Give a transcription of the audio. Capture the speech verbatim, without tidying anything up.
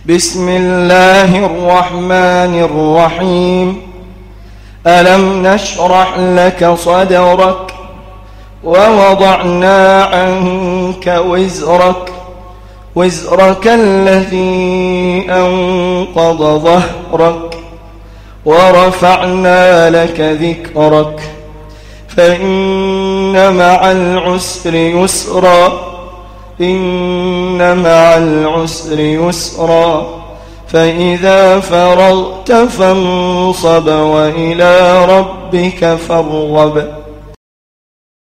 بسم الله الرحمن الرحيم. ألم نشرح لك صدرك ووضعنا عنك وزرك وزرك الذي أنقض ظهرك ورفعنا لك ذكرك فإن مع العسر يسرا إن مع العسر يسرا فإذا فرغت فانصب وإلى ربك فارغب